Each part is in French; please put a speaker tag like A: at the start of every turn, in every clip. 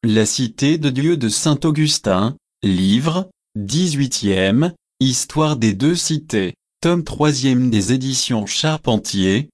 A: La cité de Dieu de saint Augustin, livre, 18e, Histoire des deux cités, tome 3e des éditions Charpentier,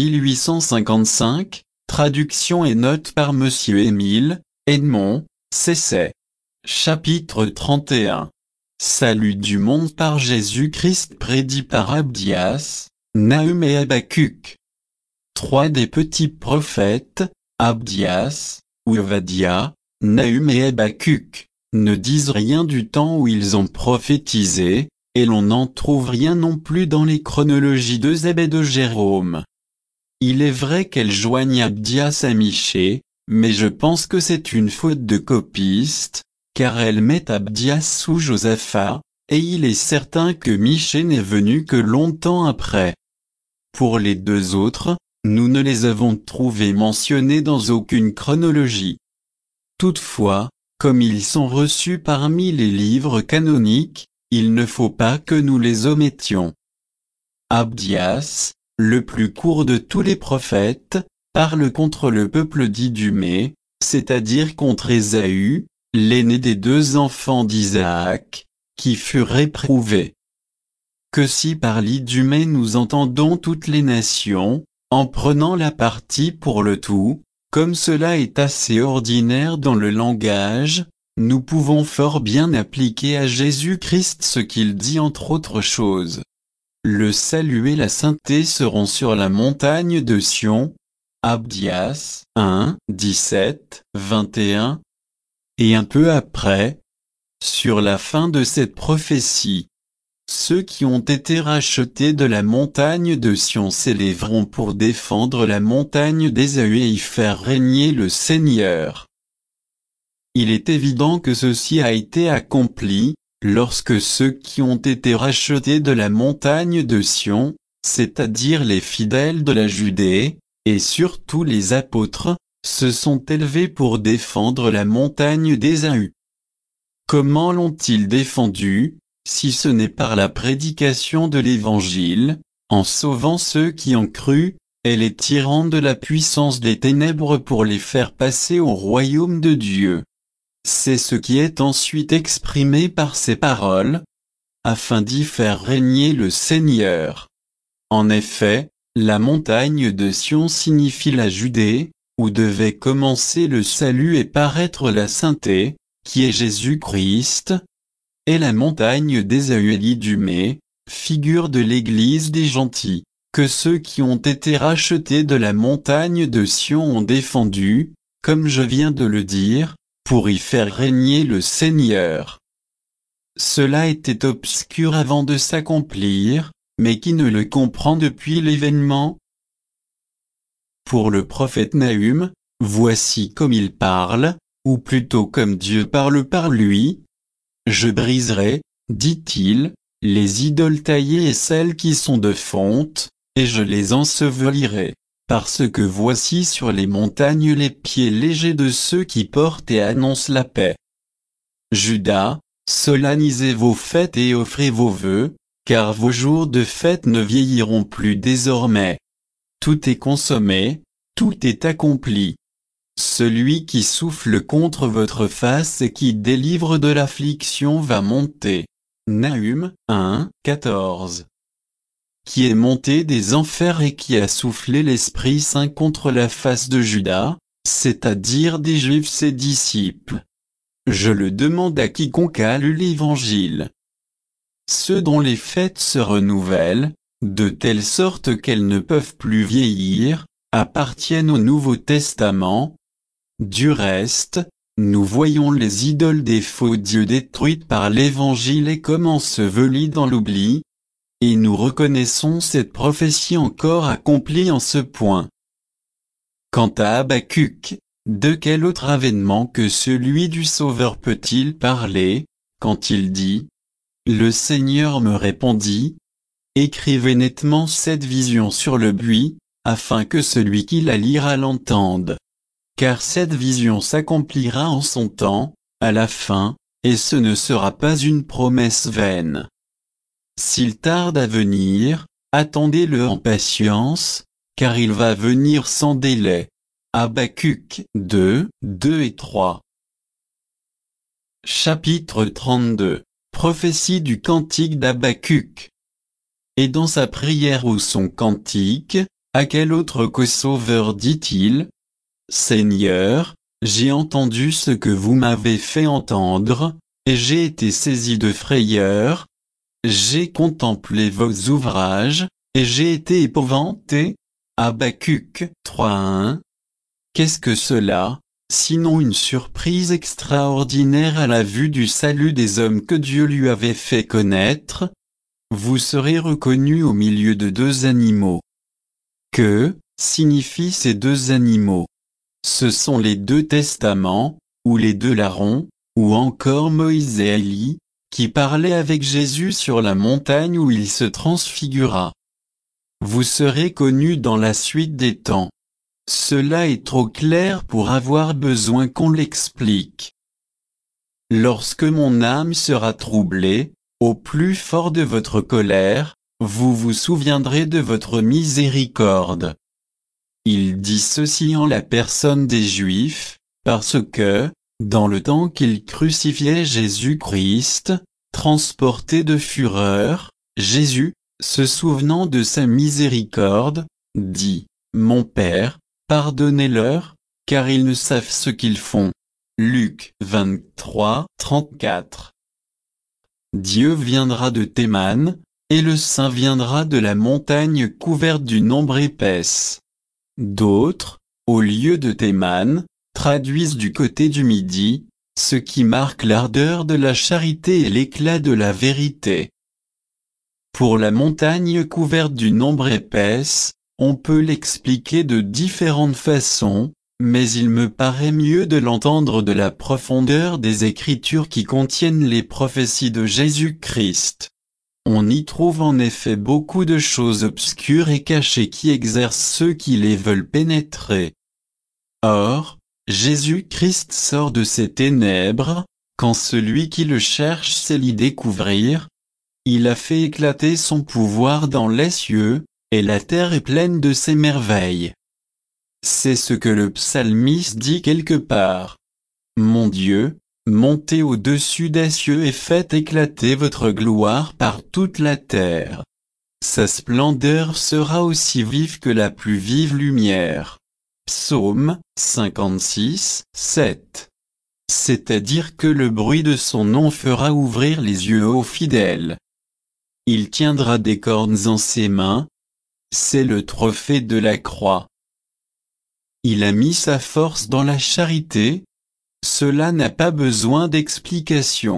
A: 1855, traduction et notes par Monsieur Émile, Edmond, Cesset. Chapitre 31. Salut du monde par Jésus-Christ prédit par Abdias, Nahum et Habacuc. Trois des petits prophètes, Abdias, ou Ovadia, Nahum et Habacuc, ne disent rien du temps où ils ont prophétisé, et l'on n'en trouve rien non plus dans les chronologies d'Eusèbe et de Jérôme. Il est vrai qu'elles joignent Abdias à Michée, mais je pense que c'est une faute de copiste, car elles mettent Abdias sous Josaphat, et il est certain que Michée n'est venu que longtemps après. Pour les deux autres, nous ne les avons trouvés mentionnés dans aucune chronologie. Toutefois, comme ils sont reçus parmi les livres canoniques, il ne faut pas que nous les omettions. Abdias, le plus court de tous les prophètes, parle contre le peuple d'Idumée, c'est-à-dire contre Ésaü, l'aîné des deux enfants d'Isaac, qui furent réprouvés. Que si par l'Idumée nous entendons toutes les nations, en prenant la partie pour le tout, comme cela est assez ordinaire dans le langage, nous pouvons fort bien appliquer à Jésus-Christ ce qu'il dit entre autres choses. Le salut et la sainteté seront sur la montagne de Sion. Abdias 1, 17, 21. Et un peu après, sur la fin de cette prophétie, ceux qui ont été rachetés de la montagne de Sion s'élèveront pour défendre la montagne d'Ésaü et y faire régner le Seigneur. Il est évident que ceci a été accompli, lorsque ceux qui ont été rachetés de la montagne de Sion, c'est-à-dire les fidèles de la Judée, et surtout les apôtres, se sont élevés pour défendre la montagne d'Ésaü. Comment l'ont-ils défendue, si ce n'est par la prédication de l'Évangile, en sauvant ceux qui ont cru, et les tirant de la puissance des ténèbres pour les faire passer au royaume de Dieu. C'est ce qui est ensuite exprimé par ces paroles, afin d'y faire régner le Seigneur. En effet, la montagne de Sion signifie la Judée, où devait commencer le salut et paraître la sainteté, qui est Jésus-Christ, et la montagne d'Ésaü et l'Idumée, figure de l'Église des gentils, que ceux qui ont été rachetés de la montagne de Sion ont défendu, comme je viens de le dire, pour y faire régner le Seigneur. Cela était obscur avant de s'accomplir, mais qui ne le comprend depuis l'événement? Pour le prophète Nahum, voici comme il parle, ou plutôt comme Dieu parle par lui. Je briserai, dit-il, les idoles taillées et celles qui sont de fonte, et je les ensevelirai, parce que voici sur les montagnes les pieds légers de ceux qui portent et annoncent la paix. Juda, solennisez vos fêtes et offrez vos vœux, car vos jours de fête ne vieilliront plus désormais. Tout est consommé, tout est accompli. Celui qui souffle contre votre face et qui délivre de l'affliction va monter. Nahum 1, 14. Qui est monté des enfers et qui a soufflé l'Esprit Saint contre la face de Juda, c'est-à-dire des Juifs ses disciples. Je le demande à quiconque a lu l'Évangile. Ceux dont les fêtes se renouvellent, de telle sorte qu'elles ne peuvent plus vieillir, appartiennent au Nouveau Testament. Du reste, nous voyons les idoles des faux dieux détruites par l'Évangile et comme ensevelies dans l'oubli, et nous reconnaissons cette prophétie encore accomplie en ce point. Quant à Habacuc, de quel autre avènement que celui du Sauveur peut-il parler, quand il dit « Le Seigneur me répondit » Écrivez nettement cette vision sur le buis, afin que celui qui la lira l'entende. Car cette vision s'accomplira en son temps, à la fin, et ce ne sera pas une promesse vaine. S'il tarde à venir, attendez-le en patience, car il va venir sans délai. Habacuc 2, 2 et 3. Chapitre 32. Prophétie du cantique d'Habacuc. Et dans sa prière ou son cantique, à quel autre que Sauveur dit-il ? Seigneur, j'ai entendu ce que vous m'avez fait entendre, et j'ai été saisi de frayeur. J'ai contemplé vos ouvrages, et j'ai été épouvanté. Habacuc 3:1. Qu'est-ce que cela, sinon une surprise extraordinaire à la vue du salut des hommes que Dieu lui avait fait connaître ? Vous serez reconnus au milieu de deux animaux. Que signifient ces deux animaux ? Ce sont les deux testaments, ou les deux larrons, ou encore Moïse et Élie, qui parlaient avec Jésus sur la montagne où il se transfigura. Vous serez connus dans la suite des temps. Cela est trop clair pour avoir besoin qu'on l'explique. Lorsque mon âme sera troublée, au plus fort de votre colère, vous vous souviendrez de votre miséricorde. Il dit ceci en la personne des Juifs, parce que, dans le temps qu'ils crucifiaient Jésus-Christ, transporté de fureur, Jésus, se souvenant de sa miséricorde, dit, « Mon Père, pardonnez-leur, car ils ne savent ce qu'ils font. » Luc 23:34. Dieu viendra de Théman, et le Saint viendra de la montagne couverte d'une ombre épaisse. D'autres, au lieu de Théman, traduisent du côté du Midi, ce qui marque l'ardeur de la charité et l'éclat de la vérité. Pour la montagne couverte d'une ombre épaisse, on peut l'expliquer de différentes façons, mais il me paraît mieux de l'entendre de la profondeur des Écritures qui contiennent les prophéties de Jésus-Christ. On y trouve en effet beaucoup de choses obscures et cachées qui exercent ceux qui les veulent pénétrer. Or, Jésus-Christ sort de ces ténèbres, quand celui qui le cherche sait l'y découvrir. Il a fait éclater son pouvoir dans les cieux, et la terre est pleine de ses merveilles. C'est ce que le psalmiste dit quelque part. Mon Dieu, montez au-dessus des cieux et faites éclater votre gloire par toute la terre. Sa splendeur sera aussi vive que la plus vive lumière. Psaume 56:7. C'est-à-dire que le bruit de son nom fera ouvrir les yeux aux fidèles. Il tiendra des cornes en ses mains. C'est le trophée de la croix. Il a mis sa force dans la charité. Cela n'a pas besoin d'explication.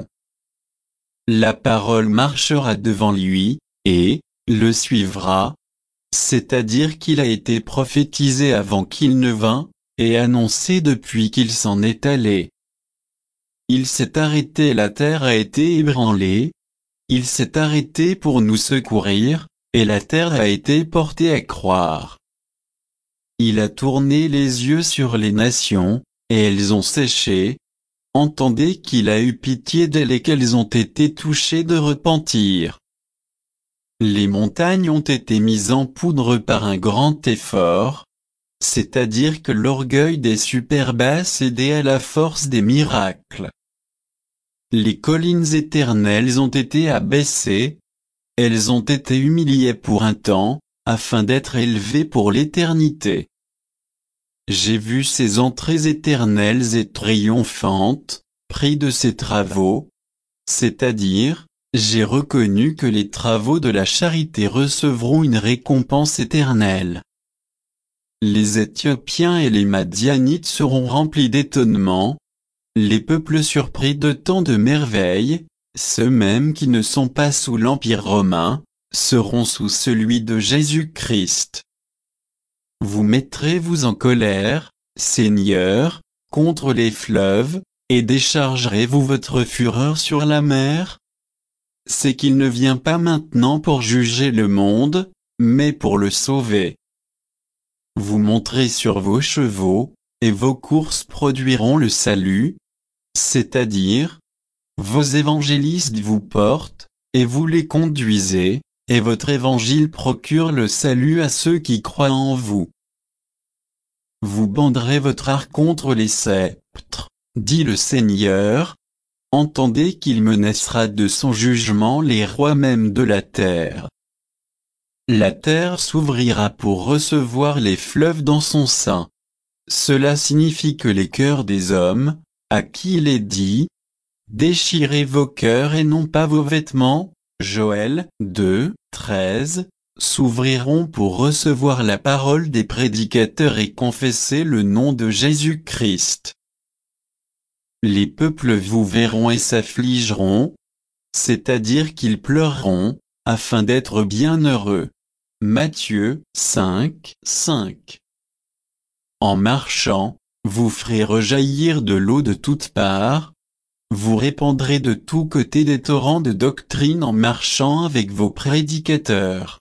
A: La parole marchera devant lui, et le suivra. C'est-à-dire qu'il a été prophétisé avant qu'il ne vînt, et annoncé depuis qu'il s'en est allé. Il s'est arrêté et la terre a été ébranlée. Il s'est arrêté pour nous secourir, et la terre a été portée à croire. Il a tourné les yeux sur les nations, et elles ont séché. Entendez qu'il a eu pitié d'elles et qu'elles ont été touchées de repentir. Les montagnes ont été mises en poudre par un grand effort, c'est-à-dire que l'orgueil des superbes a cédé à la force des miracles. Les collines éternelles ont été abaissées, elles ont été humiliées pour un temps, afin d'être élevées pour l'éternité. J'ai vu ces entrées éternelles et triomphantes, prix de ces travaux, c'est-à-dire, j'ai reconnu que les travaux de la charité recevront une récompense éternelle. Les Éthiopiens et les Madianites seront remplis d'étonnement. Les peuples surpris de tant de merveilles, ceux mêmes qui ne sont pas sous l'Empire romain, seront sous celui de Jésus-Christ. Vous mettrez-vous en colère, Seigneur, contre les fleuves, et déchargerez-vous votre fureur sur la mer ? C'est qu'il ne vient pas maintenant pour juger le monde, mais pour le sauver. Vous monterez sur vos chevaux, et vos courses produiront le salut, c'est-à-dire, vos évangélistes vous portent, et vous les conduisez, et votre évangile procure le salut à ceux qui croient en vous. Vous banderez votre arc contre les sceptres, dit le Seigneur. entendez qu'il menacera de son jugement les rois même de la terre. La terre s'ouvrira pour recevoir les fleuves dans son sein. Cela signifie que les cœurs des hommes, à qui il est dit, déchirez vos cœurs et non pas vos vêtements, Joël 2, 13, s'ouvriront pour recevoir la parole des prédicateurs et confesser le nom de Jésus-Christ. Les peuples vous verront et s'affligeront, c'est-à-dire qu'ils pleureront, afin d'être bienheureux. Matthieu 5, 5. En marchant, vous ferez rejaillir de l'eau de toutes parts, vous répandrez de tous côtés des torrents de doctrine en marchant avec vos prédicateurs.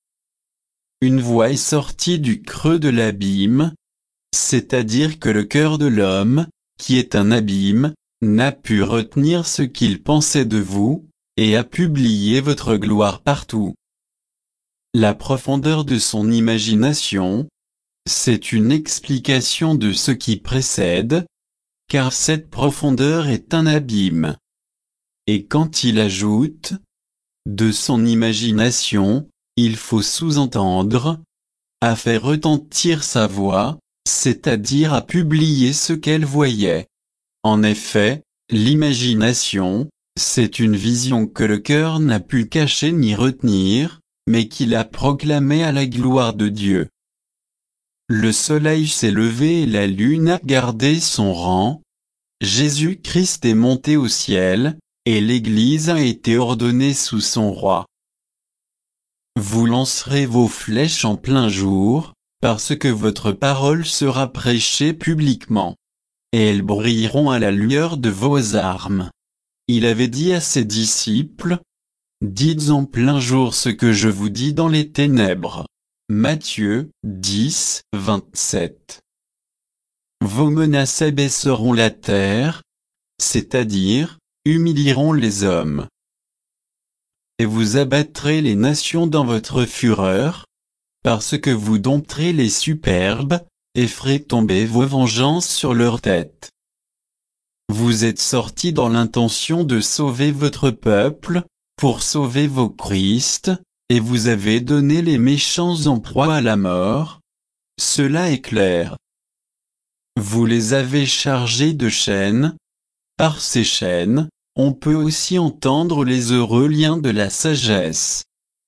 A: Une voix est sortie du creux de l'abîme, c'est-à-dire que le cœur de l'homme, qui est un abîme, n'a pu retenir ce qu'il pensait de vous, et a publié votre gloire partout. La profondeur de son imagination, c'est une explication de ce qui précède, car cette profondeur est un abîme. Et quand il ajoute, de son imagination, il faut sous-entendre, a fait retentir sa voix, c'est-à-dire a publié ce qu'elle voyait. En effet, l'imagination, c'est une vision que le cœur n'a pu cacher ni retenir, mais qu'il a proclamée à la gloire de Dieu. Le soleil s'est levé et la lune a gardé son rang. Jésus-Christ est monté au ciel, et l'Église a été ordonnée sous son roi. Vous lancerez vos flèches en plein jour, parce que votre parole sera prêchée publiquement. Et elles brilleront à la lueur de vos armes. Il avait dit à ses disciples, « Dites en plein jour ce que je vous dis dans les ténèbres. » Matthieu 10, 27. Vos menaces abaisseront la terre, c'est-à-dire, humilieront les hommes. Et vous abattrez les nations dans votre fureur, parce que vous dompterez les superbes, et ferez tomber vos vengeances sur leurs têtes. Vous êtes sortis dans l'intention de sauver votre peuple, pour sauver vos Christ, et vous avez donné les méchants en proie à la mort. Cela est clair. Vous les avez chargés de chaînes. Par ces chaînes, on peut aussi entendre les heureux liens de la sagesse.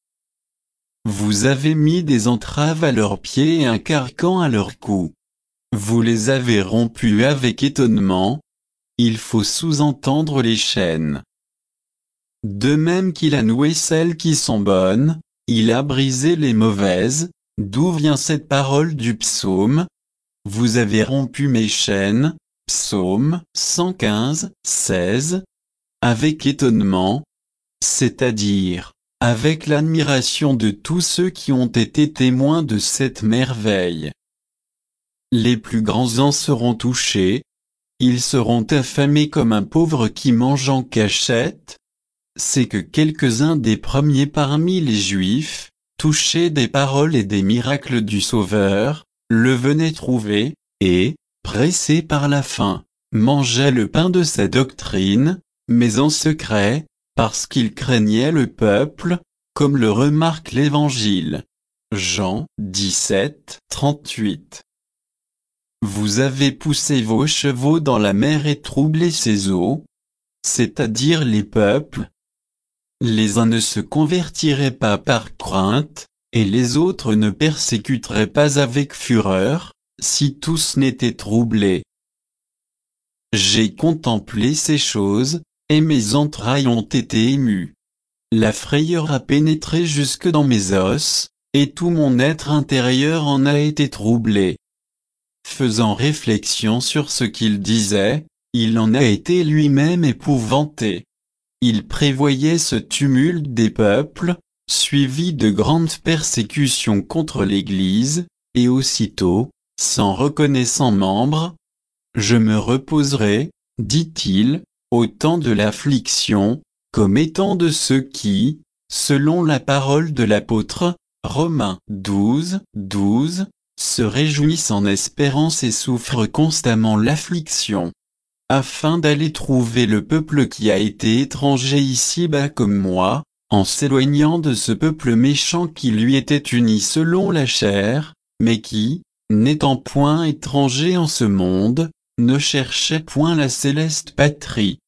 A: Vous avez mis des entraves à leurs pieds et un carcan à leurs cous. Vous les avez rompus avec étonnement. Il faut sous-entendre les chaînes. De même qu'il a noué celles qui sont bonnes, il a brisé les mauvaises. D'où vient cette parole du psaume? Vous avez rompu mes chaînes. Psaume 115, 16. Avec étonnement, c'est-à-dire, avec l'admiration de tous ceux qui ont été témoins de cette merveille. Les plus grands en seront touchés. Ils seront affamés comme un pauvre qui mange en cachette. C'est que quelques-uns des premiers parmi les Juifs, touchés des paroles et des miracles du Sauveur, le venaient trouver, et, pressés par la faim, mangeaient le pain de sa doctrine, mais en secret, parce qu'ils craignaient le peuple, comme le remarque l'Évangile. Jean 17, 38. Vous avez poussé vos chevaux dans la mer et troublé ses eaux, c'est-à-dire les peuples. Les uns ne se convertiraient pas par crainte, et les autres ne persécuteraient pas avec fureur, si tous n'étaient troublés. J'ai contemplé ces choses, et mes entrailles ont été émues. La frayeur a pénétré jusque dans mes os, et tout mon être intérieur en a été troublé. Faisant réflexion sur ce qu'il disait, il en a été lui-même épouvanté. Il prévoyait ce tumulte des peuples, suivi de grandes persécutions contre l'Église, et aussitôt, s'en reconnaissant membre, « Je me reposerai, dit-il, au temps de l'affliction, comme étant de ceux qui, selon la parole de l'apôtre, Romains 12, 12, se réjouissent en espérance et souffrent constamment l'affliction. » afin d'aller trouver le peuple qui a été étranger ici-bas comme moi, en s'éloignant de ce peuple méchant qui lui était uni selon la chair, mais qui, n'étant point étranger en ce monde, ne cherchait point la céleste patrie.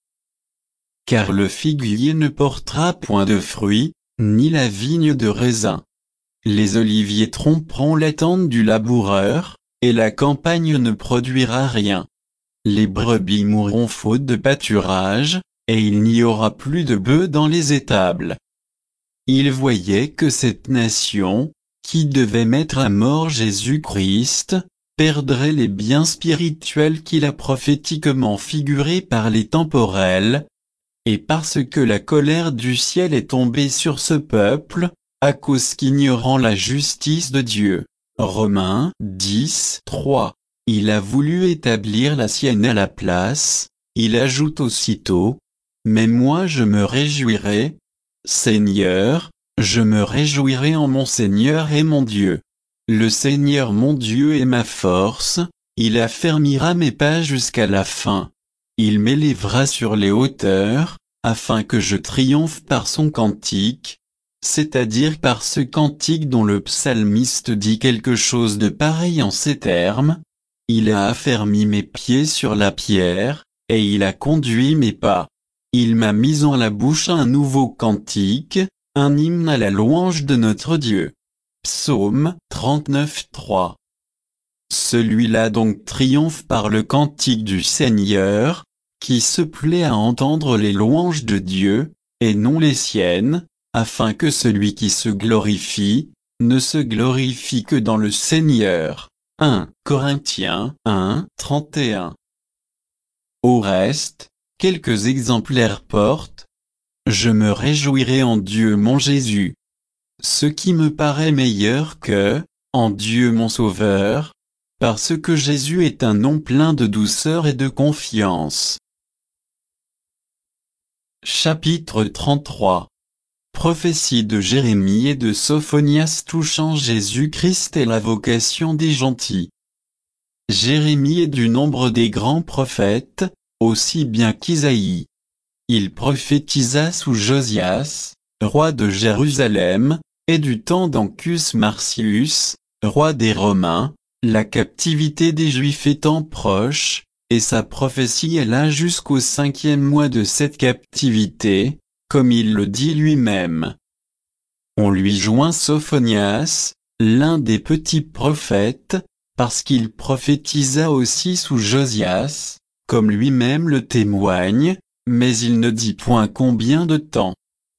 A: Car le figuier ne portera point de fruits, ni la vigne de raisin. Les oliviers tromperont l'attente du laboureur, et la campagne ne produira rien. Les brebis mourront faute de pâturage, et il n'y aura plus de bœufs dans les étables. Il voyait que cette nation, qui devait mettre à mort Jésus-Christ, perdrait les biens spirituels qu'il a prophétiquement figurés par les temporels, et parce que la colère du ciel est tombée sur ce peuple, à cause qu'ignorant la justice de Dieu. Romains 10, 3. Il a voulu établir la sienne à la place, il ajoute aussitôt, « Mais moi je me réjouirai, Seigneur, je me réjouirai en mon Seigneur et mon Dieu. Le Seigneur mon Dieu est ma force, il affermira mes pas jusqu'à la fin. Il m'élèvera sur les hauteurs, afin que je triomphe par son cantique, c'est-à-dire par ce cantique dont le psalmiste dit quelque chose de pareil en ces termes. Il a affermi mes pieds sur la pierre, et il a conduit mes pas. Il m'a mis en la bouche un nouveau cantique, un hymne à la louange de notre Dieu. » Psaume 39, 3. Celui-là donc triomphe par le cantique du Seigneur, qui se plaît à entendre les louanges de Dieu, et non les siennes, afin que celui qui se glorifie, ne se glorifie que dans le Seigneur. 1 Corinthiens 1, 31. Au reste, quelques exemplaires portent « Je me réjouirai en Dieu mon Jésus », ce qui me paraît meilleur que « en Dieu mon Sauveur », parce que Jésus est un nom plein de douceur et de confiance. Chapitre 33. Prophétie de Jérémie et de Sophonias touchant Jésus-Christ et la vocation des gentils. Jérémie est du nombre des grands prophètes, aussi bien qu'Isaïe. Il prophétisa sous Josias, roi de Jérusalem, et du temps d'Ancus Marcius, roi des Romains, la captivité des Juifs étant proche, et sa prophétie est là jusqu'au 5e mois de cette captivité, comme il le dit lui-même. On lui joint Sophonias, l'un des petits prophètes, parce qu'il prophétisa aussi sous Josias, comme lui-même le témoigne, mais il ne dit point combien de temps.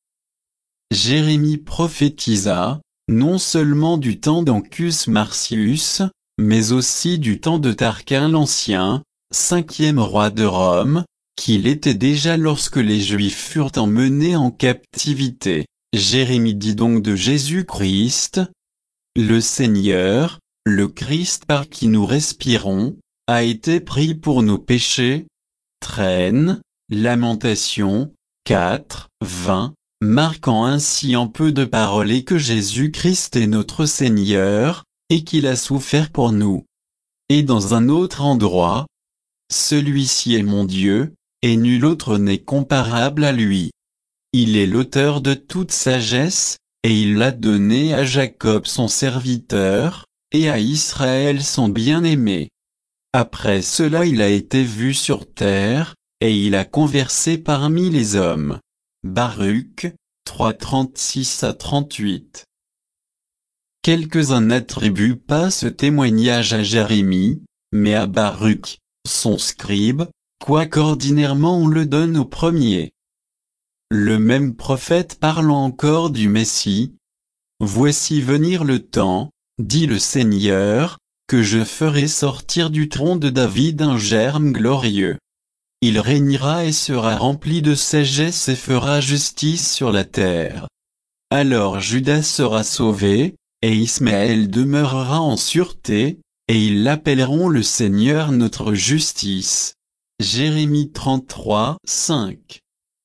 A: Jérémie prophétisa, non seulement du temps d'Ancus Marcius, mais aussi du temps de Tarquin l'Ancien, 5e roi de Rome, qu'il était déjà lorsque les Juifs furent emmenés en captivité. Jérémie dit donc de Jésus-Christ, « Le Seigneur, le Christ par qui nous respirons, a été pris pour nos péchés. » Traîne, Lamentation, 4, 20, marquant ainsi en peu de paroles que Jésus-Christ est notre Seigneur, et qu'il a souffert pour nous. Et dans un autre endroit, « Celui-ci est mon Dieu, et nul autre n'est comparable à lui. Il est l'auteur de toute sagesse, et il l'a donné à Jacob son serviteur, et à Israël son bien-aimé. Après cela il a été vu sur terre, et il a conversé parmi les hommes. » Baruch 3, 36 à 38. Quelques-uns n'attribuent pas ce témoignage à Jérémie, mais à Baruch, son scribe, quoique ordinairement on le donne au premier. Le même prophète parlant encore du Messie. « Voici venir le temps, dit le Seigneur, que je ferai sortir du tronc de David un germe glorieux. Il régnera et sera rempli de sagesse et fera justice sur la terre. Alors Juda sera sauvé, et Ismaël demeurera en sûreté, et ils l'appelleront le Seigneur notre justice. » Jérémie 33, 5.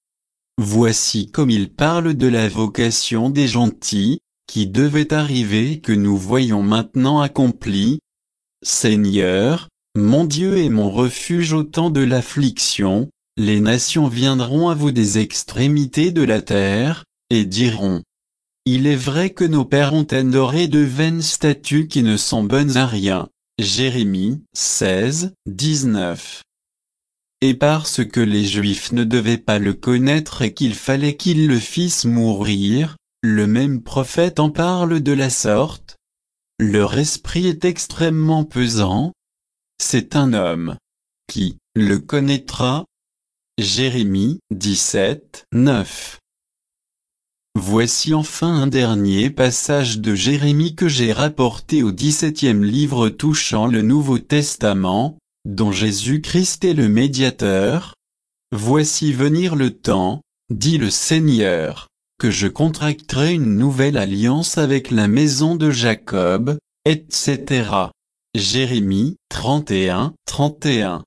A: Voici comme il parle de la vocation des gentils, qui devait arriver et que nous voyons maintenant accomplie. « Seigneur, mon Dieu est mon refuge au temps de l'affliction, les nations viendront à vous des extrémités de la terre, et diront: il est vrai que nos pères ont adoré de vaines statues qui ne sont bonnes à rien. Jérémie 16, 19. Et parce que les Juifs ne devaient pas le connaître et qu'il fallait qu'ils le fissent mourir, le même prophète en parle de la sorte. Leur esprit est extrêmement pesant. C'est un homme. Qui le connaîtra? Jérémie 17, 9. Voici enfin un dernier passage de Jérémie que j'ai rapporté au 17e livre touchant le Nouveau Testament, dont Jésus-Christ est le médiateur. Voici venir le temps, dit le Seigneur, que je contracterai une nouvelle alliance avec la maison de Jacob, etc. Jérémie 31, 31.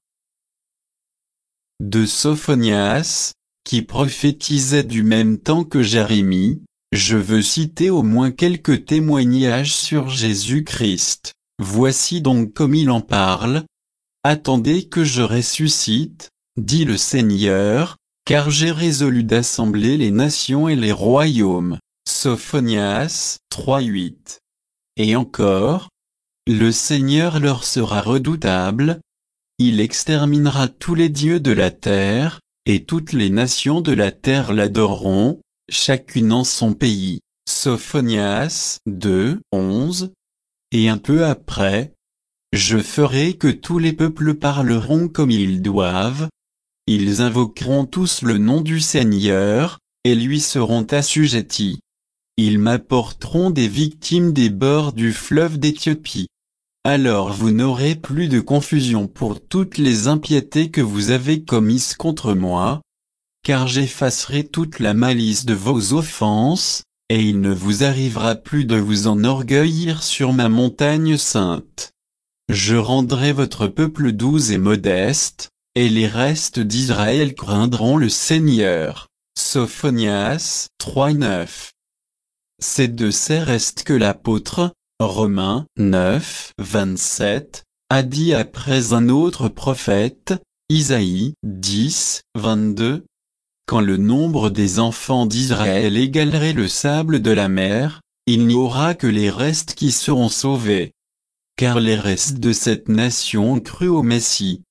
A: De Sophonias, qui prophétisait du même temps que Jérémie, je veux citer au moins quelques témoignages sur Jésus-Christ. Voici donc comme il en parle. Attendez que je ressuscite, dit le Seigneur, car j'ai résolu d'assembler les nations et les royaumes. Sophonias 3:8. Et encore, le Seigneur leur sera redoutable. Il exterminera tous les dieux de la terre, et toutes les nations de la terre l'adoreront, chacune en son pays. Sophonias 2, 11. Et un peu après, je ferai que tous les peuples parleront comme ils doivent. Ils invoqueront tous le nom du Seigneur, et lui seront assujettis. Ils m'apporteront des victimes des bords du fleuve d'Éthiopie. Alors vous n'aurez plus de confusion pour toutes les impiétés que vous avez commises contre moi, car j'effacerai toute la malice de vos offenses, et il ne vous arrivera plus de vous enorgueillir sur ma montagne sainte. Je rendrai votre peuple doux et modeste, et les restes d'Israël craindront le Seigneur. Sophonias 3:9. C'est de ces restes que l'apôtre, Romains 9, 27, a dit après un autre prophète, Isaïe 10, 22. Quand le nombre des enfants d'Israël égalerait le sable de la mer, il n'y aura que les restes qui seront sauvés. Car les restes de cette nation ont cru au Messie.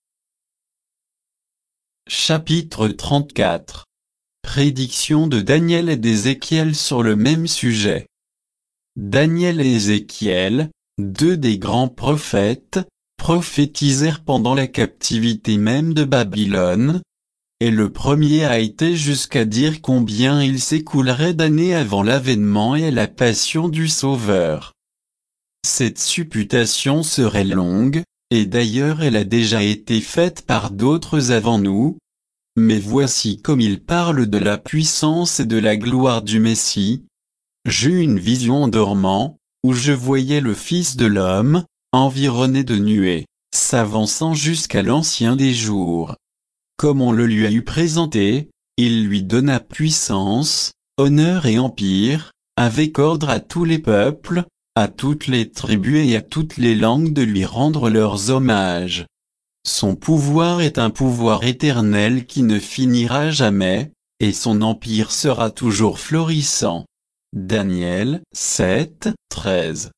A: Chapitre 34. Prédiction de Daniel et d'Ézéchiel sur le même sujet. Daniel et Ézéchiel, deux des grands prophètes, prophétisèrent pendant la captivité même de Babylone, et le premier a été jusqu'à dire combien il s'écoulerait d'années avant l'avènement et la passion du Sauveur. Cette supputation serait longue, et d'ailleurs elle a déjà été faite par d'autres avant nous. Mais voici comme il parle de la puissance et de la gloire du Messie. J'eus une vision en dormant, où je voyais le Fils de l'homme, environné de nuées, s'avançant jusqu'à l'Ancien des jours. Comme on le lui a eu présenté, il lui donna puissance, honneur et empire, avec ordre à tous les peuples, à toutes les tribus et à toutes les langues de lui rendre leurs hommages. Son pouvoir est un pouvoir éternel qui ne finira jamais, et son empire sera toujours florissant. Daniel 7, 13.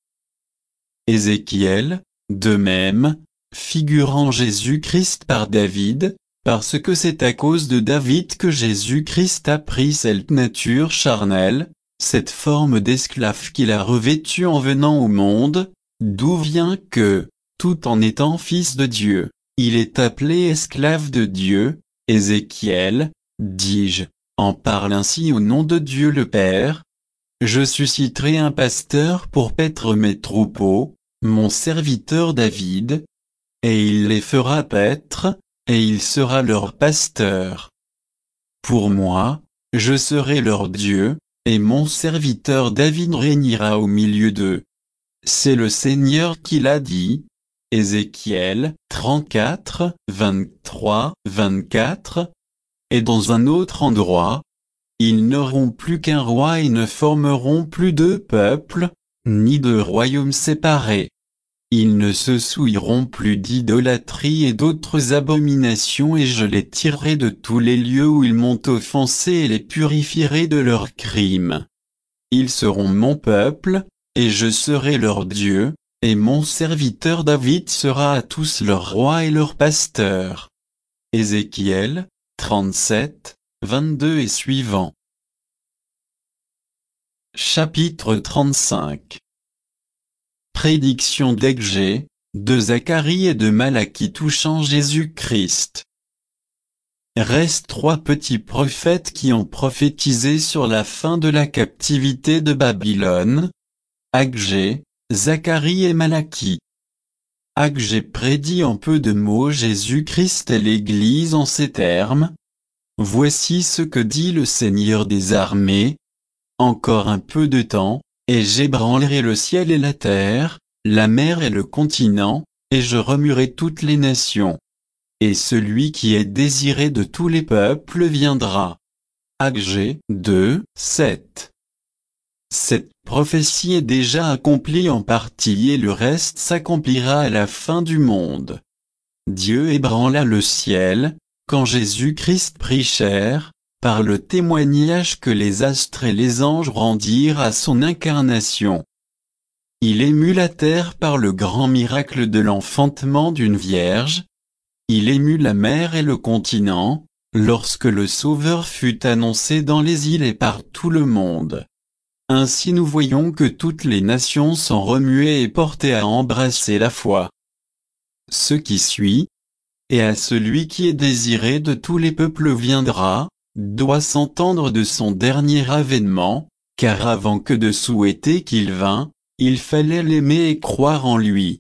A: Ézéchiel, de même, figurant Jésus-Christ par David, parce que c'est à cause de David que Jésus-Christ a pris cette nature charnelle, cette forme d'esclave qu'il a revêtue en venant au monde, d'où vient que, tout en étant fils de Dieu, il est appelé esclave de Dieu. Ézéchiel, dis-je, en parle ainsi au nom de Dieu le Père. Je susciterai un pasteur pour paître mes troupeaux, mon serviteur David, et il les fera paître, et il sera leur pasteur. Pour moi, je serai leur Dieu, et mon serviteur David régnera au milieu d'eux. C'est le Seigneur qui l'a dit. Ézéchiel 34, 23, 24. Et dans un autre endroit, ils n'auront plus qu'un roi et ne formeront plus deux peuples, ni deux royaumes séparés. Ils ne se souilleront plus d'idolâtrie et d'autres abominations et je les tirerai de tous les lieux où ils m'ont offensé et les purifierai de leurs crimes. Ils seront mon peuple, et je serai leur Dieu, et mon serviteur David sera à tous leur roi et leur pasteur. Ézéchiel 37, 22 et suivants. Chapitre 35. Prédiction d'Agé, de Zacharie et de Malachie touchant Jésus-Christ. Restent 3 petits prophètes qui ont prophétisé sur la fin de la captivité de Babylone. Agé, Zacharie et Malachie. Agé prédit en peu de mots Jésus-Christ et l'Église en ces termes. Voici ce que dit le Seigneur des armées. Encore un peu de temps, et j'ébranlerai le ciel et la terre, la mer et le continent, et je remuerai toutes les nations. Et celui qui est désiré de tous les peuples viendra. Agé 2, 7. Cette prophétie est déjà accomplie en partie et le reste s'accomplira à la fin du monde. Dieu ébranla le ciel, quand Jésus-Christ prit chair, par le témoignage que les astres et les anges rendirent à son incarnation. Il émut la terre par le grand miracle de l'enfantement d'une vierge. Il émut la mer et le continent, lorsque le Sauveur fut annoncé dans les îles et par tout le monde. Ainsi nous voyons que toutes les nations sont remuées et portées à embrasser la foi. Ce qui suit, et à celui qui est désiré de tous les peuples viendra, doit s'entendre de son dernier avènement, car avant que de souhaiter qu'il vînt, il fallait l'aimer et croire en lui.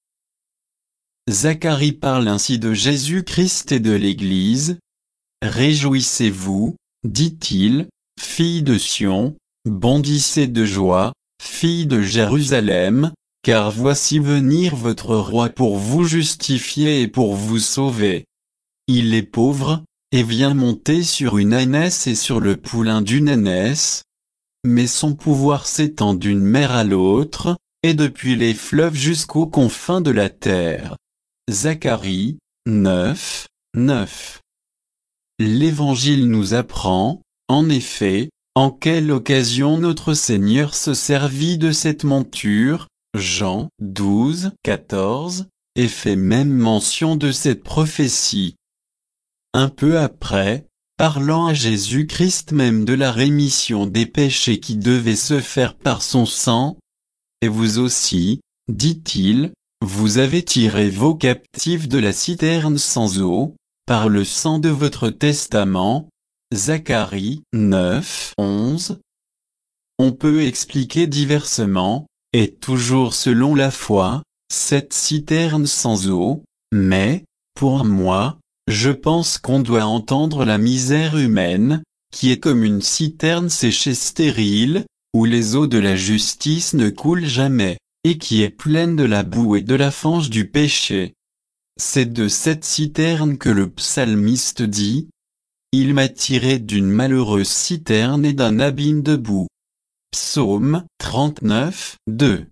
A: Zacharie parle ainsi de Jésus-Christ et de l'Église. Réjouissez-vous, dit-il, filles de Sion, bondissez de joie, filles de Jérusalem, car voici venir votre roi pour vous justifier et pour vous sauver. Il est pauvre, et vient monter sur une ânesse et sur le poulain d'une ânesse. Mais son pouvoir s'étend d'une mer à l'autre, et depuis les fleuves jusqu'aux confins de la terre. Zacharie 9, 9. L'Évangile nous apprend, en effet, en quelle occasion notre Seigneur se servit de cette monture, Jean 12, 14, et fait même mention de cette prophétie. Un peu après, parlant à Jésus-Christ même de la rémission des péchés qui devait se faire par son sang, « Et vous aussi, dit-il, vous avez tiré vos captifs de la citerne sans eau, par le sang de votre testament. » Zacharie 9, 11. On peut expliquer diversement, et toujours selon la foi, cette citerne sans eau, mais, pour moi, je pense qu'on doit entendre la misère humaine, qui est comme une citerne séchée stérile, où les eaux de la justice ne coulent jamais, et qui est pleine de la boue et de la fange du péché. C'est de cette citerne que le psalmiste dit: « Il m'a tiré d'une malheureuse citerne et d'un abîme de boue. » Psaume 39, 2.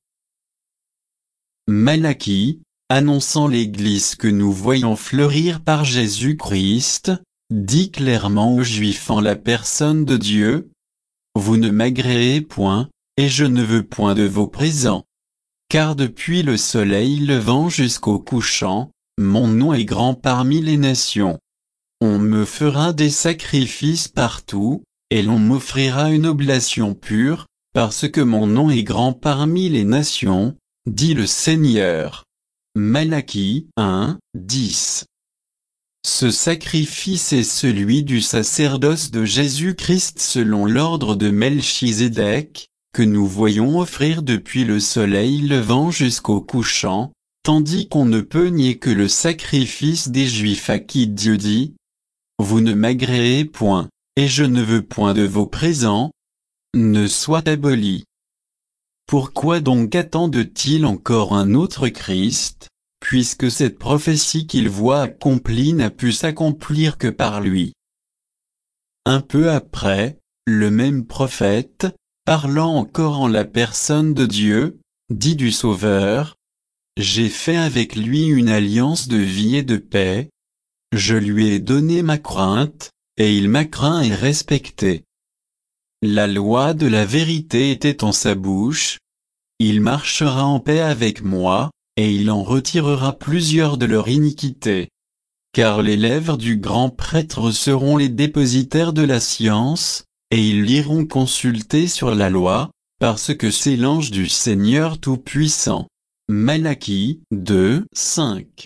A: Malachie, annonçant l'Église que nous voyons fleurir par Jésus-Christ, dit clairement aux Juifs en la personne de Dieu: « Vous ne m'agréez point, et je ne veux point de vos présents. Car depuis le soleil levant jusqu'au couchant, mon nom est grand parmi les nations. On me fera des sacrifices partout, et l'on m'offrira une oblation pure, parce que mon nom est grand parmi les nations, dit le Seigneur. » Malachie 1, 10. Ce sacrifice est celui du sacerdoce de Jésus-Christ selon l'ordre de Melchizedek, que nous voyons offrir depuis le soleil levant jusqu'au couchant, tandis qu'on ne peut nier que le sacrifice des Juifs à qui Dieu dit: « Vous ne m'agréez point, et je ne veux point de vos présents, ne soit aboli. » Pourquoi donc attendent-ils encore un autre Christ, puisque cette prophétie qu'ils voient accomplie n'a pu s'accomplir que par lui? Un peu après, le même prophète, parlant encore en la personne de Dieu, dit du Sauveur: J'ai fait avec lui une alliance de vie et de paix. Je lui ai donné ma crainte, et il m'a craint et respecté. La loi de la vérité était en sa bouche. Il marchera en paix avec moi, et il en retirera plusieurs de leur iniquité. Car les lèvres du grand prêtre seront les dépositaires de la science, et ils l'iront consulter sur la loi, parce que c'est l'ange du Seigneur Tout-Puissant. Malachie 2, 5.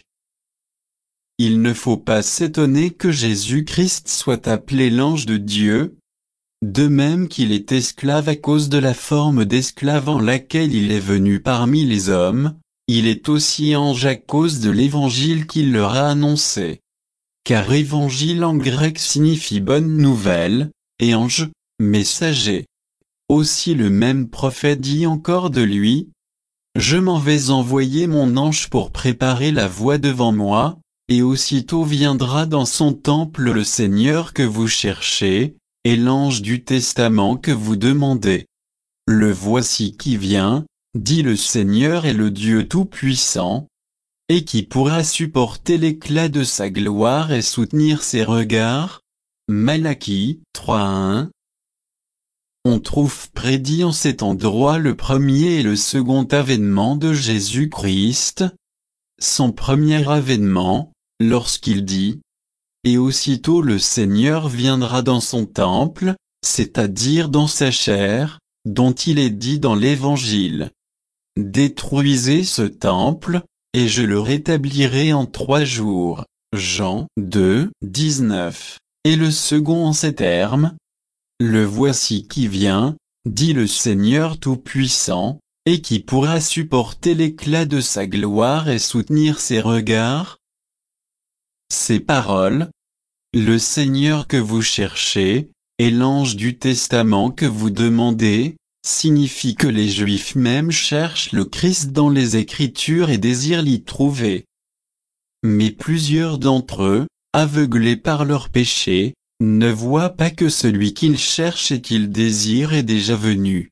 A: Il ne faut pas s'étonner que Jésus-Christ soit appelé l'ange de Dieu, de même qu'il est esclave à cause de la forme d'esclave en laquelle il est venu parmi les hommes, il est aussi ange à cause de l'évangile qu'il leur a annoncé. Car évangile en grec signifie bonne nouvelle, et ange, messager. Aussi le même prophète dit encore de lui, « Je m'en vais envoyer mon ange pour préparer la voie devant moi, et aussitôt viendra dans son temple le Seigneur que vous cherchez, et l'ange du testament que vous demandez. Le voici qui vient, dit le Seigneur et le Dieu Tout-Puissant, et qui pourra supporter l'éclat de sa gloire et soutenir ses regards. » Malachie 3:1. On trouve prédit en cet endroit le premier et le second avènement de Jésus-Christ. Son premier avènement, lorsqu'il dit « Et aussitôt le Seigneur viendra dans son temple, c'est-à-dire dans sa chair, dont il est dit dans l'Évangile. Détruisez ce temple, et je le rétablirai en 3 jours. » Jean 2, 19. Et le second en ces termes, « Le voici qui vient, dit le Seigneur Tout-Puissant, et qui pourra supporter l'éclat de sa gloire et soutenir ses regards. » Ces paroles, le Seigneur que vous cherchez, et l'ange du testament que vous demandez, signifient que les Juifs même cherchent le Christ dans les Écritures et désirent l'y trouver. Mais plusieurs d'entre eux, aveuglés par leurs péchés, ne voient pas que celui qu'ils cherchent et qu'ils désirent est déjà venu.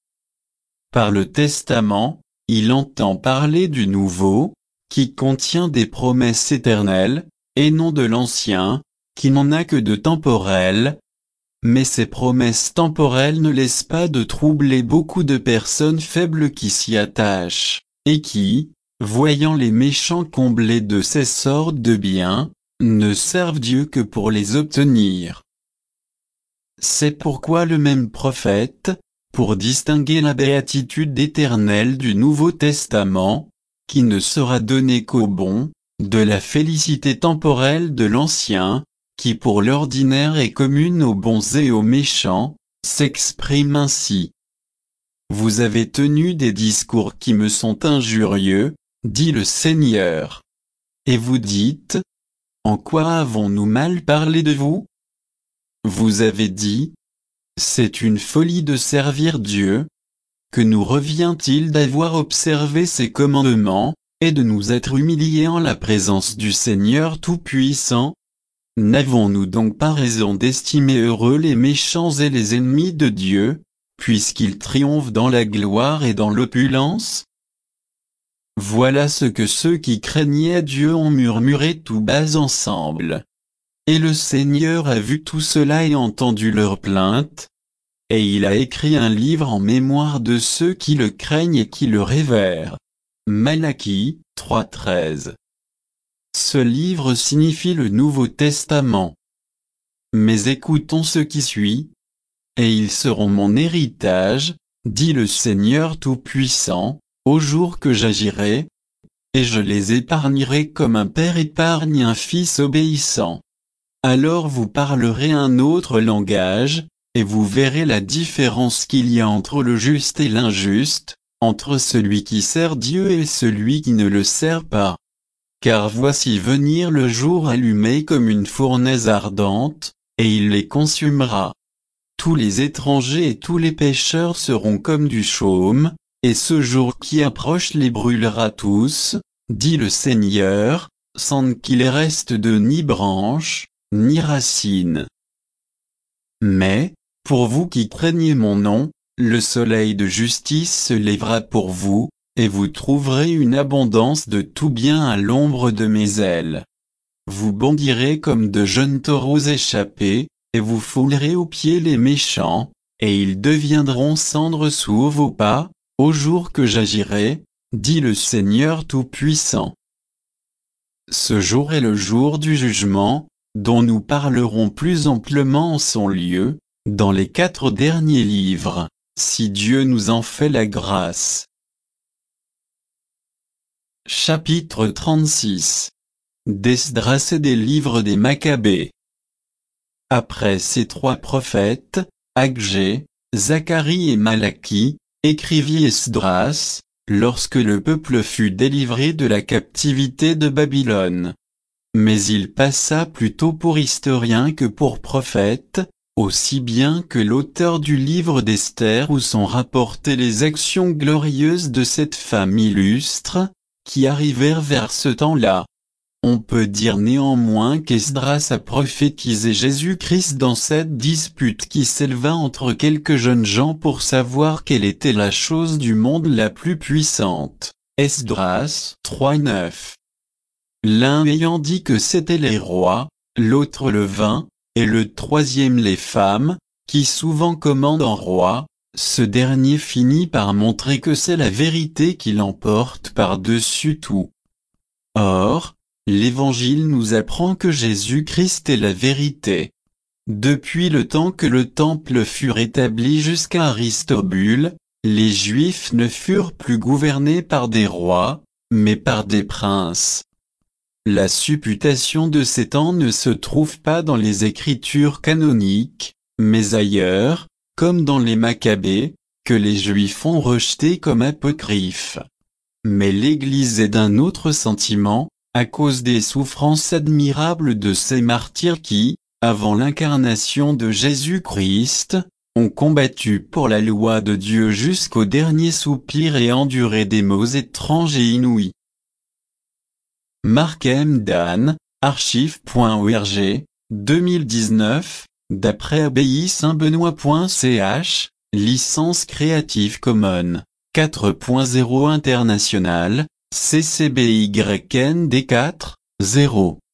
A: Par le testament, il entend parler du nouveau, qui contient des promesses éternelles, et non de l'ancien, qui n'en a que de temporel. Mais ces promesses temporelles ne laissent pas de troubler beaucoup de personnes faibles qui s'y attachent, et qui, voyant les méchants comblés de ces sortes de biens, ne servent Dieu que pour les obtenir. C'est pourquoi le même prophète, pour distinguer la béatitude éternelle du Nouveau Testament, qui ne sera donnée qu'aux bons, de la félicité temporelle de l'Ancien, qui pour l'ordinaire est commune aux bons et aux méchants, s'exprime ainsi. « Vous avez tenu des discours qui me sont injurieux, dit le Seigneur. Et vous dites, en quoi avons-nous mal parlé de vous? Vous avez dit, c'est une folie de servir Dieu. Que nous revient-il d'avoir observé ses commandements, et de nous être humiliés en la présence du Seigneur Tout-Puissant? N'avons-nous donc pas raison d'estimer heureux les méchants et les ennemis de Dieu, puisqu'ils triomphent dans la gloire et dans l'opulence? Voilà ce que ceux qui craignaient Dieu ont murmuré tout bas ensemble. Et le Seigneur a vu tout cela et entendu leurs plaintes, et il a écrit un livre en mémoire de ceux qui le craignent et qui le révèrent. Malachie 3:13. Ce livre signifie le Nouveau Testament. Mais écoutons ce qui suit. Et ils seront mon héritage, dit le Seigneur Tout-Puissant, au jour que j'agirai, et je les épargnerai comme un père épargne un fils obéissant. Alors vous parlerez un autre langage, et vous verrez la différence qu'il y a entre le juste et l'injuste, entre celui qui sert Dieu et celui qui ne le sert pas. Car voici venir le jour allumé comme une fournaise ardente, et il les consumera. Tous les étrangers et tous les pécheurs seront comme du chaume, et ce jour qui approche les brûlera tous, dit le Seigneur, sans qu'il reste de ni branche, ni racine. Mais, pour vous qui craignez mon nom, le soleil de justice se lèvera pour vous, et vous trouverez une abondance de tout bien à l'ombre de mes ailes. Vous bondirez comme de jeunes taureaux échappés, et vous foulerez aux pieds les méchants, et ils deviendront cendres sous vos pas, au jour que j'agirai, dit le Seigneur Tout-Puissant. Ce jour est le jour du jugement, dont nous parlerons plus amplement en son lieu, dans les 4 derniers livres, si Dieu nous en fait la grâce. Chapitre 36. D'Esdras et des livres des Maccabées. Après ces 3 prophètes, Agé, Zacharie et Malachie, écrivit Esdras, lorsque le peuple fut délivré de la captivité de Babylone. Mais il passa plutôt pour historien que pour prophète, aussi bien que l'auteur du livre d'Esther où sont rapportées les actions glorieuses de cette femme illustre, qui arrivèrent vers ce temps-là. On peut dire néanmoins qu'Esdras a prophétisé Jésus-Christ dans cette dispute qui s'éleva entre quelques jeunes gens pour savoir quelle était la chose du monde la plus puissante. Esdras 3:9. L'un ayant dit que c'étaient les rois, l'autre le vin, et le troisième les femmes, qui souvent commandent en roi, ce dernier finit par montrer que c'est la vérité qui l'emporte par-dessus tout. Or, l'Évangile nous apprend que Jésus-Christ est la vérité. Depuis le temps que le temple fut rétabli jusqu'à Aristobule, les Juifs ne furent plus gouvernés par des rois, mais par des princes. La supputation de ces temps ne se trouve pas dans les écritures canoniques, mais ailleurs, comme dans les Maccabées, que les Juifs ont rejetés comme apocryphes. Mais l'Église est d'un autre sentiment, à cause des souffrances admirables de ces martyrs qui, avant l'incarnation de Jésus-Christ, ont combattu pour la loi de Dieu jusqu'au dernier soupir et enduré des maux étranges et inouïs. Mark M. Dan, archive.org, 2019, d'après abbaye-saint-benoît.ch, licence Creative Commons, 4.0 international, CC BY ND 4, 0.